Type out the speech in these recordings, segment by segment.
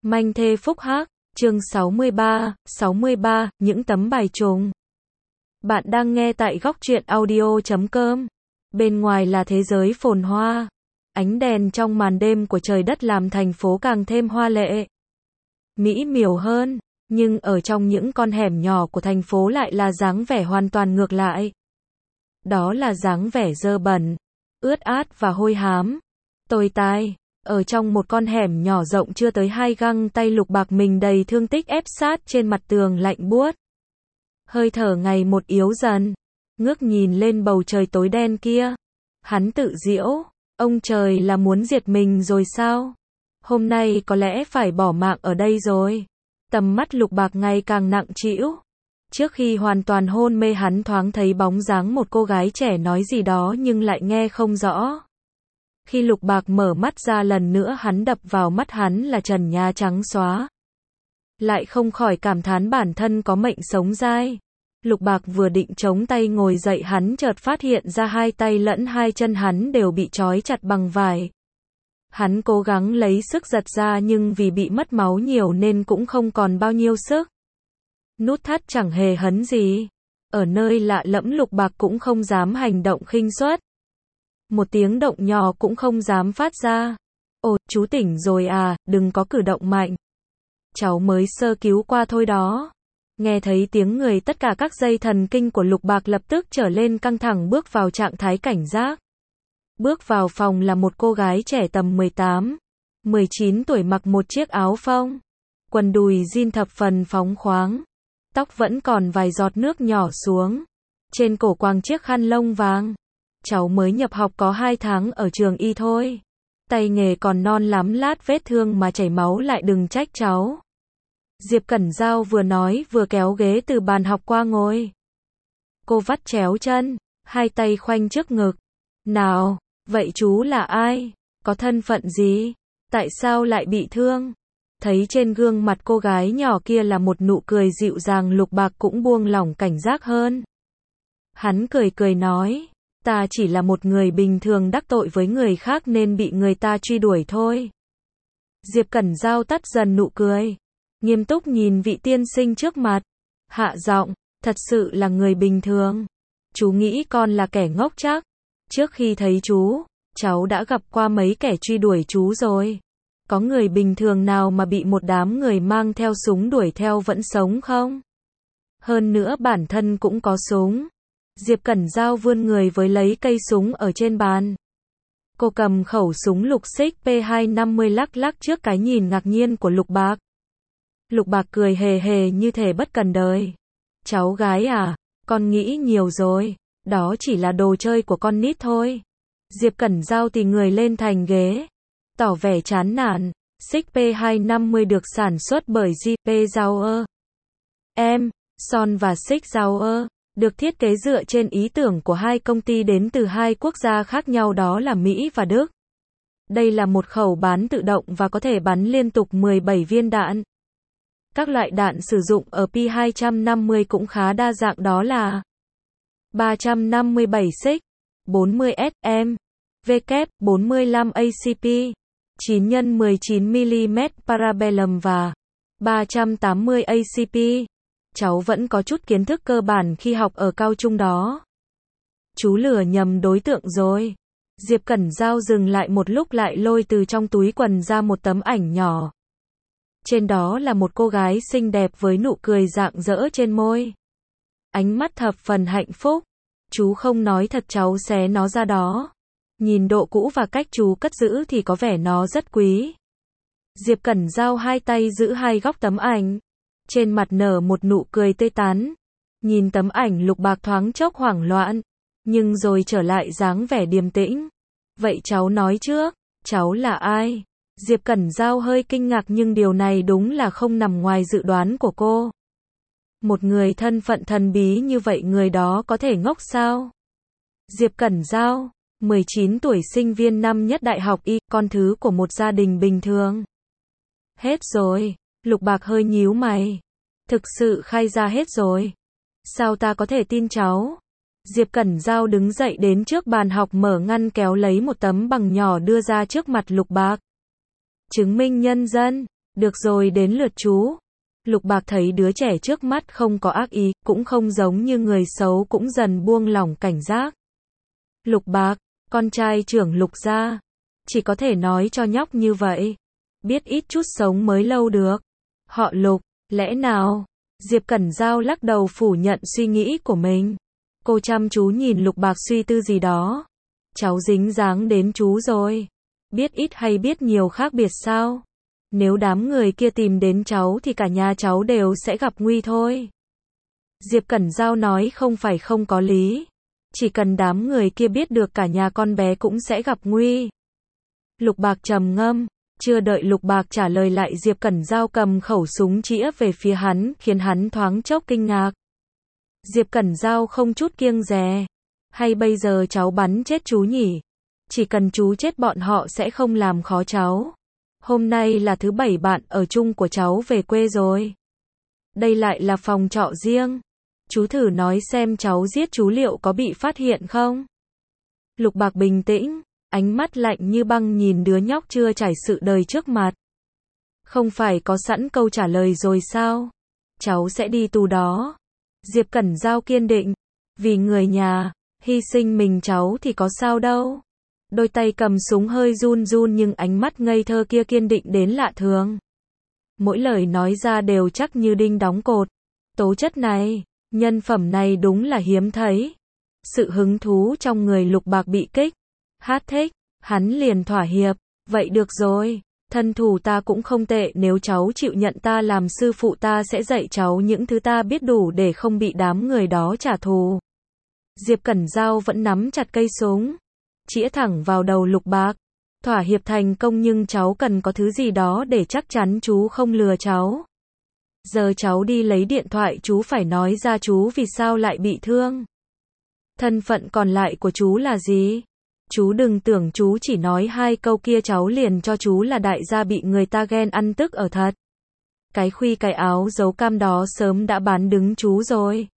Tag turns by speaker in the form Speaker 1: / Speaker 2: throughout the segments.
Speaker 1: Manh thê phúc hắc, chương 63, những tấm bài trùng. Bạn đang nghe tại góc truyện audio.com. Bên ngoài là thế giới phồn hoa. Ánh đèn trong màn đêm của trời đất làm thành phố càng thêm hoa lệ, mỹ miều hơn. Nhưng ở trong những con hẻm nhỏ của thành phố lại là dáng vẻ hoàn toàn ngược lại. Đó là dáng vẻ dơ bẩn, ướt át và hôi hám, tồi tai. Ở trong một con hẻm nhỏ rộng chưa tới 2 găng tay, Lục Bạc mình đầy thương tích ép sát trên mặt tường lạnh buốt. Hơi thở ngày một yếu dần, ngước nhìn lên bầu trời tối đen kia. Hắn tự giễu, ông trời là muốn diệt mình rồi sao? Hôm nay có lẽ phải bỏ mạng ở đây rồi. Tầm mắt Lục Bạc ngày càng nặng trĩu. Trước khi hoàn toàn hôn mê, hắn thoáng thấy bóng dáng một cô gái trẻ nói gì đó nhưng lại nghe không rõ. Khi Lục Bạc mở mắt ra lần nữa, hắn đập vào mắt hắn là trần nhà trắng xóa. Lại không khỏi cảm thán bản thân có mệnh sống dai. Lục Bạc vừa định chống tay ngồi dậy, hắn chợt phát hiện ra hai tay lẫn hai chân hắn đều bị trói chặt bằng vải. Hắn cố gắng lấy sức giật ra nhưng vì bị mất máu nhiều nên cũng không còn bao nhiêu sức. Nút thắt chẳng hề hấn gì. Ở nơi lạ lẫm, Lục Bạc cũng không dám hành động khinh suất. Một tiếng động nhỏ cũng không dám phát ra. Ồ, chú tỉnh rồi à, đừng có cử động mạnh. Cháu mới sơ cứu qua thôi đó. Nghe thấy tiếng người, tất cả các dây thần kinh của Lục Bạc lập tức trở lên căng thẳng, bước vào trạng thái cảnh giác. Bước vào phòng là một cô gái trẻ tầm 18, 19 tuổi, mặc một chiếc áo phông, quần đùi jean thập phần phóng khoáng. Tóc vẫn còn vài giọt nước nhỏ xuống. Trên cổ quàng chiếc khăn lông vàng. Cháu mới nhập học có 2 tháng ở trường y thôi. Tay nghề còn non lắm, lát vết thương mà chảy máu lại đừng trách cháu. Diệp Cẩn Giao vừa nói vừa kéo ghế từ bàn học qua ngồi. Cô vắt chéo chân, hai tay khoanh trước ngực. Nào, vậy chú là ai? Có thân phận gì? Tại sao lại bị thương? Thấy trên gương mặt cô gái nhỏ kia là một nụ cười dịu dàng, Lục Bạc cũng buông lỏng cảnh giác hơn. Hắn cười cười nói, ta chỉ là một người bình thường đắc tội với người khác nên bị người ta truy đuổi thôi. Diệp Cẩn Giao tắt dần nụ cười, nghiêm túc nhìn vị tiên sinh trước mặt, hạ giọng, thật sự là người bình thường. Chú nghĩ con là kẻ ngốc chắc. Trước khi thấy chú, cháu đã gặp qua mấy kẻ truy đuổi chú rồi. Có người bình thường nào mà bị một đám người mang theo súng đuổi theo vẫn sống không? Hơn nữa bản thân cũng có súng. Diệp Cẩn Giao vươn người với lấy cây súng ở trên bàn. Cô cầm khẩu súng lục xích P250 lắc lắc trước cái nhìn ngạc nhiên của Lục Bạc. Lục Bạc cười hề hề như thể bất cần đời. Cháu gái à, con nghĩ nhiều rồi. Đó chỉ là đồ chơi của con nít thôi. Diệp Cẩn Giao tì người lên thành ghế, tỏ vẻ chán nản. Xích P250 được sản xuất bởi JP Sauer. Son và Xích Sauer được thiết kế dựa trên ý tưởng của hai công ty đến từ hai quốc gia khác nhau, đó là Mỹ và Đức. Đây là một khẩu bắn tự động và có thể bắn liên tục 17 viên đạn. Các loại đạn sử dụng ở P250 cũng khá đa dạng, đó là 357 xích, 40 SM, W, 45 ACP, 9x19mm Parabellum và 380 ACP. Cháu vẫn có chút kiến thức cơ bản khi học ở cao trung đó. Chú lừa nhầm đối tượng rồi. Diệp Cẩn Giao dừng lại một lúc, lại lôi từ trong túi quần ra một tấm ảnh nhỏ. Trên đó là một cô gái xinh đẹp với nụ cười rạng rỡ trên môi. Ánh mắt thập phần hạnh phúc. Chú không nói thật, cháu xé nó ra đó. Nhìn độ cũ và cách chú cất giữ thì có vẻ nó rất quý. Diệp Cẩn Giao hai tay giữ hai góc tấm ảnh. Trên mặt nở một nụ cười tươi tắn. Nhìn tấm ảnh, Lục Bạc thoáng chốc hoảng loạn, nhưng rồi trở lại dáng vẻ điềm tĩnh. Vậy cháu nói trước, cháu là ai? Diệp Cẩn Giao hơi kinh ngạc, nhưng điều này đúng là không nằm ngoài dự đoán của cô. Một người thân phận thần bí như vậy, người đó có thể ngốc sao? Diệp Cẩn Giao, 19 tuổi, sinh viên năm nhất đại học Y, con thứ của một gia đình bình thường. Hết rồi. Lục Bạc hơi nhíu mày. Thực sự khai ra hết rồi. Sao ta có thể tin cháu? Diệp Cẩn Giao đứng dậy đến trước bàn học, mở ngăn kéo lấy một tấm bằng nhỏ đưa ra trước mặt Lục Bạc. Chứng minh nhân dân. Được rồi, đến lượt chú. Lục Bạc thấy đứa trẻ trước mắt không có ác ý, cũng không giống như người xấu, cũng dần buông lỏng cảnh giác. Lục Bạc, con trai trưởng Lục gia, chỉ có thể nói cho nhóc như vậy. Biết ít chút sống mới lâu được. Họ Lục, lẽ nào? Diệp Cẩn Giao lắc đầu phủ nhận suy nghĩ của mình. Cô chăm chú nhìn Lục Bạc suy tư gì đó. Cháu dính dáng đến chú rồi. Biết ít hay biết nhiều khác biệt sao? Nếu đám người kia tìm đến cháu thì cả nhà cháu đều sẽ gặp nguy thôi. Diệp Cẩn Giao nói không phải không có lý. Chỉ cần đám người kia biết được cả nhà con bé cũng sẽ gặp nguy. Lục Bạc trầm ngâm. Chưa đợi Lục Bạc trả lời lại, Diệp Cẩn Giao cầm khẩu súng chĩa về phía hắn, khiến hắn thoáng chốc kinh ngạc. Diệp Cẩn Giao không chút kiêng dè. Hay bây giờ cháu bắn chết chú nhỉ? Chỉ cần chú chết bọn họ sẽ không làm khó cháu. Hôm nay là thứ 7 bạn ở chung của cháu về quê rồi. Đây lại là phòng trọ riêng. Chú thử nói xem cháu giết chú liệu có bị phát hiện không? Lục Bạc bình tĩnh, ánh mắt lạnh như băng nhìn đứa nhóc chưa trải sự đời trước mặt. Không phải có sẵn câu trả lời rồi sao? Cháu sẽ đi tù đó. Diệp Cẩn Giao kiên định. Vì người nhà, hy sinh mình cháu thì có sao đâu. Đôi tay cầm súng hơi run run nhưng ánh mắt ngây thơ kia kiên định đến lạ thường. Mỗi lời nói ra đều chắc như đinh đóng cột. Tố chất này, nhân phẩm này đúng là hiếm thấy. Sự hứng thú trong người Lục Bạc bị kích. Hát thích, hắn liền thỏa hiệp. Vậy được rồi, thân thủ ta cũng không tệ, nếu cháu chịu nhận ta làm sư phụ ta sẽ dạy cháu những thứ ta biết đủ để không bị đám người đó trả thù. Diệp Cẩn Giao vẫn nắm chặt cây súng, chĩa thẳng vào đầu Lục Bạc. Thỏa hiệp thành công nhưng cháu cần có thứ gì đó để chắc chắn chú không lừa cháu. Giờ cháu đi lấy điện thoại, chú phải nói ra chú vì sao lại bị thương. Thân phận còn lại của chú là gì? Chú đừng tưởng chú chỉ nói 2 câu kia cháu liền cho chú là đại gia bị người ta ghen ăn tức ở thật. Cái khuy cái áo dấu cam đó sớm đã bán đứng chú rồi.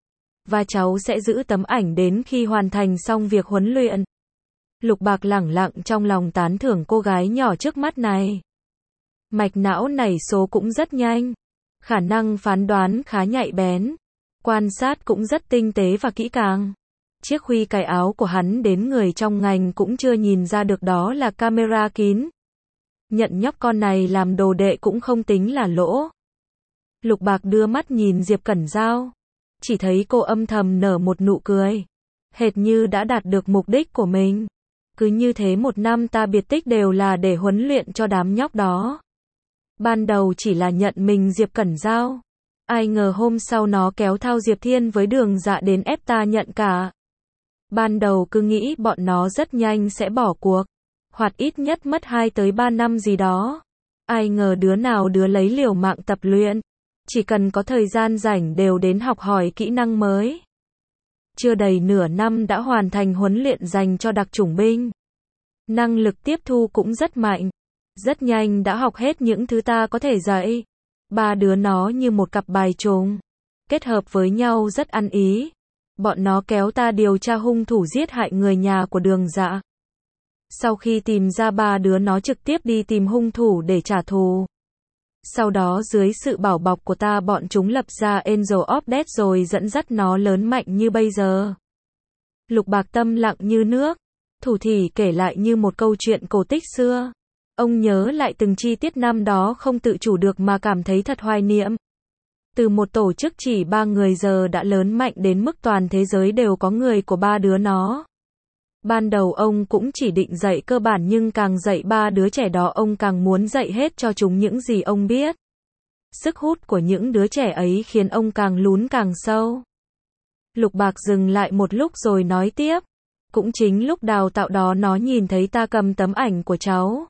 Speaker 1: Và cháu sẽ giữ tấm ảnh đến khi hoàn thành xong việc huấn luyện. Lục Bạc lẳng lặng trong lòng tán thưởng cô gái nhỏ trước mắt này. Mạch não nảy số cũng rất nhanh. Khả năng phán đoán khá nhạy bén. Quan sát cũng rất tinh tế và kỹ càng. Chiếc khuy cài áo của hắn đến người trong ngành cũng chưa nhìn ra được đó là camera kín. Nhận nhóc con này làm đồ đệ cũng không tính là lỗ. Lục Bạc đưa mắt nhìn Diệp Cẩn Giao. Chỉ thấy cô âm thầm nở một nụ cười. Hệt như đã đạt được mục đích của mình. Cứ như thế 1 năm ta biệt tích đều là để huấn luyện cho đám nhóc đó. Ban đầu chỉ là nhận mình Diệp Cẩn Giao. Ai ngờ hôm sau nó kéo thao Diệp Thiên với Đường Dạ đến ép ta nhận cả. Ban đầu cứ nghĩ bọn nó rất nhanh sẽ bỏ cuộc. Hoặc ít nhất mất 2 tới 3 năm gì đó. Ai ngờ đứa nào đứa lấy liều mạng tập luyện. Chỉ cần có thời gian rảnh đều đến học hỏi kỹ năng mới. Chưa đầy nửa năm đã hoàn thành huấn luyện dành cho đặc chủng binh. Năng lực tiếp thu cũng rất mạnh. Rất nhanh đã học hết những thứ ta có thể dạy. 3 đứa nó như một cặp bài trùng. Kết hợp với nhau rất ăn ý. Bọn nó kéo ta điều tra hung thủ giết hại người nhà của Đường Dạ. Sau khi tìm ra 3 đứa nó trực tiếp đi tìm hung thủ để trả thù. Sau đó dưới sự bảo bọc của ta bọn chúng lập ra Angel of Death rồi dẫn dắt nó lớn mạnh như bây giờ. Lục Bạc tâm lặng như nước. Thủ thỉ kể lại như một câu chuyện cổ tích xưa. Ông nhớ lại từng chi tiết năm đó không tự chủ được mà cảm thấy thật hoài niệm. Từ một tổ chức chỉ 3 người giờ đã lớn mạnh đến mức toàn thế giới đều có người của 3 đứa nó. Ban đầu ông cũng chỉ định dạy cơ bản nhưng càng dạy 3 đứa trẻ đó ông càng muốn dạy hết cho chúng những gì ông biết. Sức hút của những đứa trẻ ấy khiến ông càng lún càng sâu. Lục Bạc dừng lại một lúc rồi nói tiếp. Cũng chính lúc đào tạo đó nó nhìn thấy ta cầm tấm ảnh của cháu.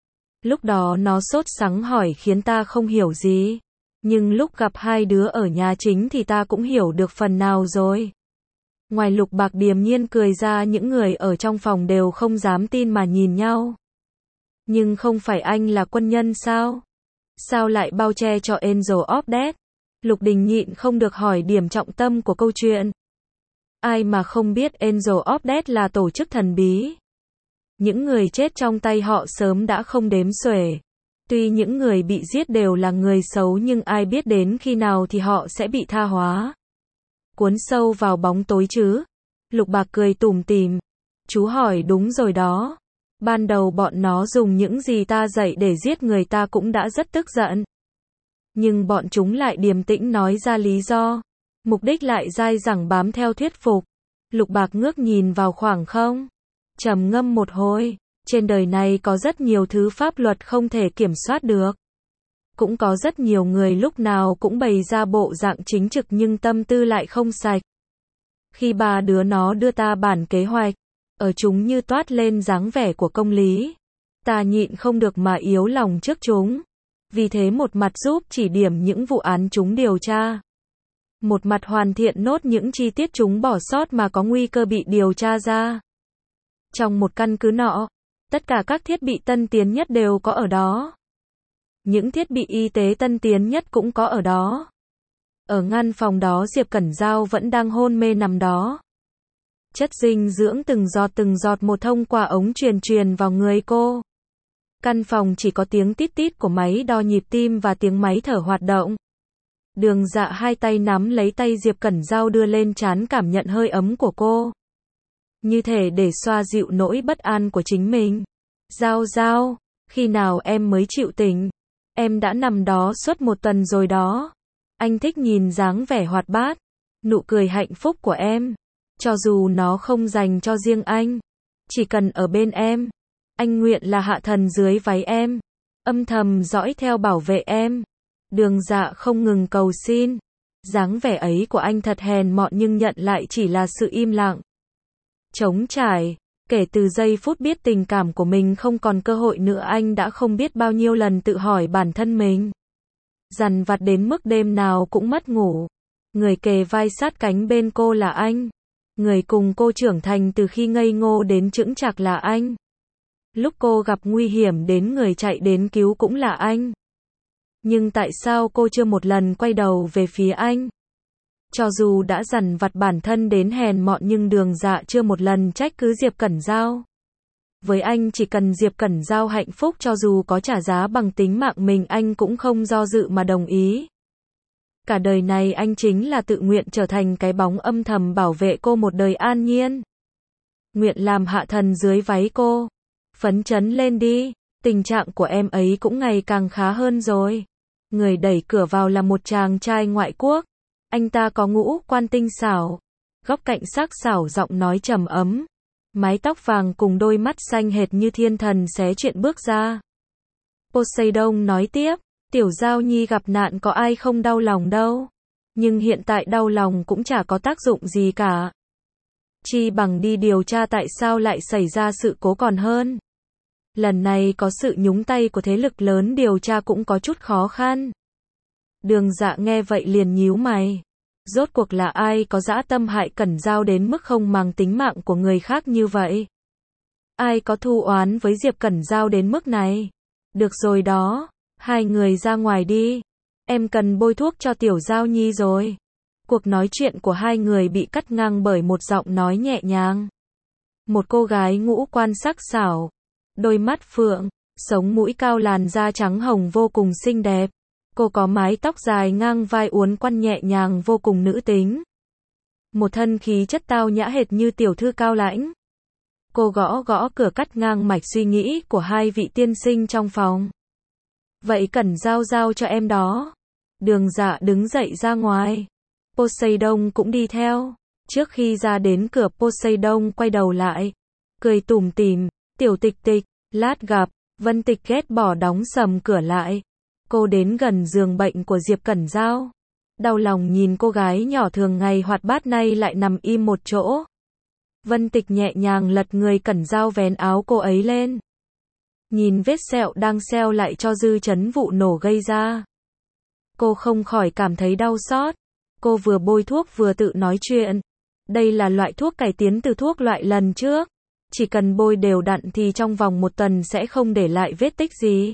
Speaker 1: Lúc đó nó sốt sắng hỏi khiến ta không hiểu gì. Nhưng lúc gặp 2 đứa ở nhà chính thì ta cũng hiểu được phần nào rồi. Ngoài Lục Bạc điềm nhiên cười ra, những người ở trong phòng đều không dám tin mà nhìn nhau. Nhưng không phải anh là quân nhân sao? Sao lại bao che cho Angel of Death? Lục Đình nhịn không được hỏi điểm trọng tâm của câu chuyện. Ai mà không biết Angel of Death là tổ chức thần bí. Những người chết trong tay họ sớm đã không đếm xuể. Tuy những người bị giết đều là người xấu nhưng ai biết đến khi nào thì họ sẽ bị tha hóa. Cuốn sâu vào bóng tối chứ? Lục Bạc cười tủm tỉm. Chú hỏi đúng rồi đó. Ban đầu bọn nó dùng những gì ta dạy để giết người ta cũng đã rất tức giận. Nhưng bọn chúng lại điềm tĩnh nói ra lý do. Mục đích lại dai dẳng bám theo thuyết phục. Lục Bạc ngước nhìn vào khoảng không. Trầm ngâm một hồi. Trên đời này có rất nhiều thứ pháp luật không thể kiểm soát được. Cũng có rất nhiều người lúc nào cũng bày ra bộ dạng chính trực nhưng tâm tư lại không sạch. Khi ba đứa nó đưa ta bản kế hoạch, ở chúng như toát lên dáng vẻ của công lý. Ta nhịn không được mà yếu lòng trước chúng. Vì thế một mặt giúp chỉ điểm những vụ án chúng điều tra. Một mặt hoàn thiện nốt những chi tiết chúng bỏ sót mà có nguy cơ bị điều tra ra. Trong một căn cứ nọ, tất cả các thiết bị tân tiến nhất đều có ở đó. Những thiết bị y tế tân tiến nhất cũng có ở đó. Ở ngăn phòng đó Diệp Cẩn Giao vẫn đang hôn mê nằm đó. Chất dinh dưỡng từng giọt một thông qua ống truyền vào người cô. Căn phòng chỉ có tiếng tít tít của máy đo nhịp tim và tiếng máy thở hoạt động. Đường Dạ hai tay nắm lấy tay Diệp Cẩn Giao đưa lên trán cảm nhận hơi ấm của cô. Như thể để xoa dịu nỗi bất an của chính mình. Giao Giao, khi nào em mới chịu tỉnh? Em đã nằm đó suốt một tuần rồi đó. Anh thích nhìn dáng vẻ hoạt bát, nụ cười hạnh phúc của em. Cho dù nó không dành cho riêng anh, chỉ cần ở bên em, anh nguyện là hạ thần dưới váy em, âm thầm dõi theo bảo vệ em. Đường Dạ không ngừng cầu xin. Dáng vẻ ấy của anh thật hèn mọn nhưng nhận lại chỉ là sự im lặng. Trống trải. Kể từ giây phút biết tình cảm của mình không còn cơ hội nữa anh đã không biết bao nhiêu lần tự hỏi bản thân mình. Dằn vặt đến mức đêm nào cũng mất ngủ. Người kề vai sát cánh bên cô là anh. Người cùng cô trưởng thành từ khi ngây ngô đến chững chạc là anh. Lúc cô gặp nguy hiểm đến người chạy đến cứu cũng là anh. Nhưng tại sao cô chưa một lần quay đầu về phía anh? Cho dù đã dằn vặt bản thân đến hèn mọn nhưng Đường Dạ chưa một lần trách cứ Diệp Cẩn Giao. Với anh chỉ cần Diệp Cẩn Giao hạnh phúc cho dù có trả giá bằng tính mạng mình anh cũng không do dự mà đồng ý. Cả đời này anh chính là tự nguyện trở thành cái bóng âm thầm bảo vệ cô một đời an nhiên. Nguyện làm hạ thần dưới váy cô. Phấn chấn lên đi, tình trạng của em ấy cũng ngày càng khá hơn rồi. Người đẩy cửa vào là một chàng trai ngoại quốc. Anh ta có ngũ quan tinh xảo, góc cạnh sắc sảo, giọng nói trầm ấm, mái tóc vàng cùng đôi mắt xanh hệt như thiên thần xé chuyện bước ra. Poseidon nói tiếp, Tiểu Giao Nhi gặp nạn có ai không đau lòng đâu, nhưng hiện tại đau lòng cũng chả có tác dụng gì cả. Chi bằng đi điều tra tại sao lại xảy ra sự cố còn hơn. Lần này có sự nhúng tay của thế lực lớn điều tra cũng có chút khó khăn. Đường Dạ nghe vậy liền nhíu mày. Rốt cuộc là ai có dã tâm hại Cẩn Giao đến mức không màng tính mạng của người khác như vậy? Ai có thù oán với Diệp Cẩn Giao đến mức này? Được rồi đó, hai người ra ngoài đi. Em cần bôi thuốc cho Tiểu Giao Nhi rồi. Cuộc nói chuyện của hai người bị cắt ngang bởi một giọng nói nhẹ nhàng. Một cô gái ngũ quan sắc sảo, đôi mắt phượng, sống mũi cao, làn da trắng hồng vô cùng xinh đẹp. Cô có mái tóc dài ngang vai uốn quăn nhẹ nhàng vô cùng nữ tính. Một thân khí chất tao nhã hệt như tiểu thư cao lãnh. Cô gõ gõ cửa cắt ngang mạch suy nghĩ của hai vị tiên sinh trong phòng. Vậy Cẩn Giao giao cho em đó. Đường Dạ đứng dậy ra ngoài. Poseidon cũng đi theo. Trước khi ra đến cửa Poseidon quay đầu lại. Cười tủm tỉm, Tiểu Tịch Tịch, lát gặp. Vân Tịch ghét bỏ đóng sầm cửa lại. Cô đến gần giường bệnh của Diệp Cẩn Giao. Đau lòng nhìn cô gái nhỏ thường ngày hoạt bát nay lại nằm im một chỗ. Vân Tịch nhẹ nhàng lật người Cẩn Giao vén áo cô ấy lên. Nhìn vết sẹo đang seo lại cho dư chấn vụ nổ gây ra. Cô không khỏi cảm thấy đau xót. Cô vừa bôi thuốc vừa tự nói chuyện. Đây là loại thuốc cải tiến từ thuốc loại lần trước. Chỉ cần bôi đều đặn thì trong vòng một tuần sẽ không để lại vết tích gì.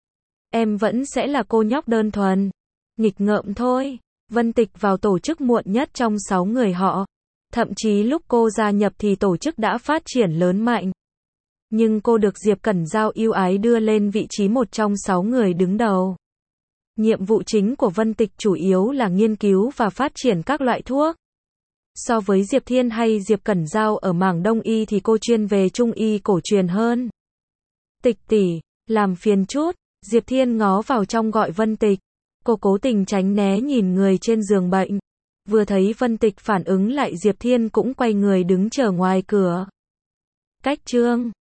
Speaker 1: Em vẫn sẽ là cô nhóc đơn thuần, nghịch ngợm thôi. Vân Tịch vào tổ chức muộn nhất trong 6 người họ. Thậm chí lúc cô gia nhập thì tổ chức đã phát triển lớn mạnh. Nhưng cô được Diệp Cẩn Giao ưu ái đưa lên vị trí một trong 6 người đứng đầu. Nhiệm vụ chính của Vân Tịch chủ yếu là nghiên cứu và phát triển các loại thuốc. So với Diệp Thiên hay Diệp Cẩn Giao ở mảng Đông y thì cô chuyên về Trung y cổ truyền hơn. Tịch tỷ, làm phiền chút, Diệp Thiên ngó vào trong gọi Vân Tịch. Cô cố tình tránh né nhìn người trên giường bệnh. Vừa thấy Vân Tịch phản ứng lại Diệp Thiên cũng quay người đứng chờ ngoài cửa. Cách chương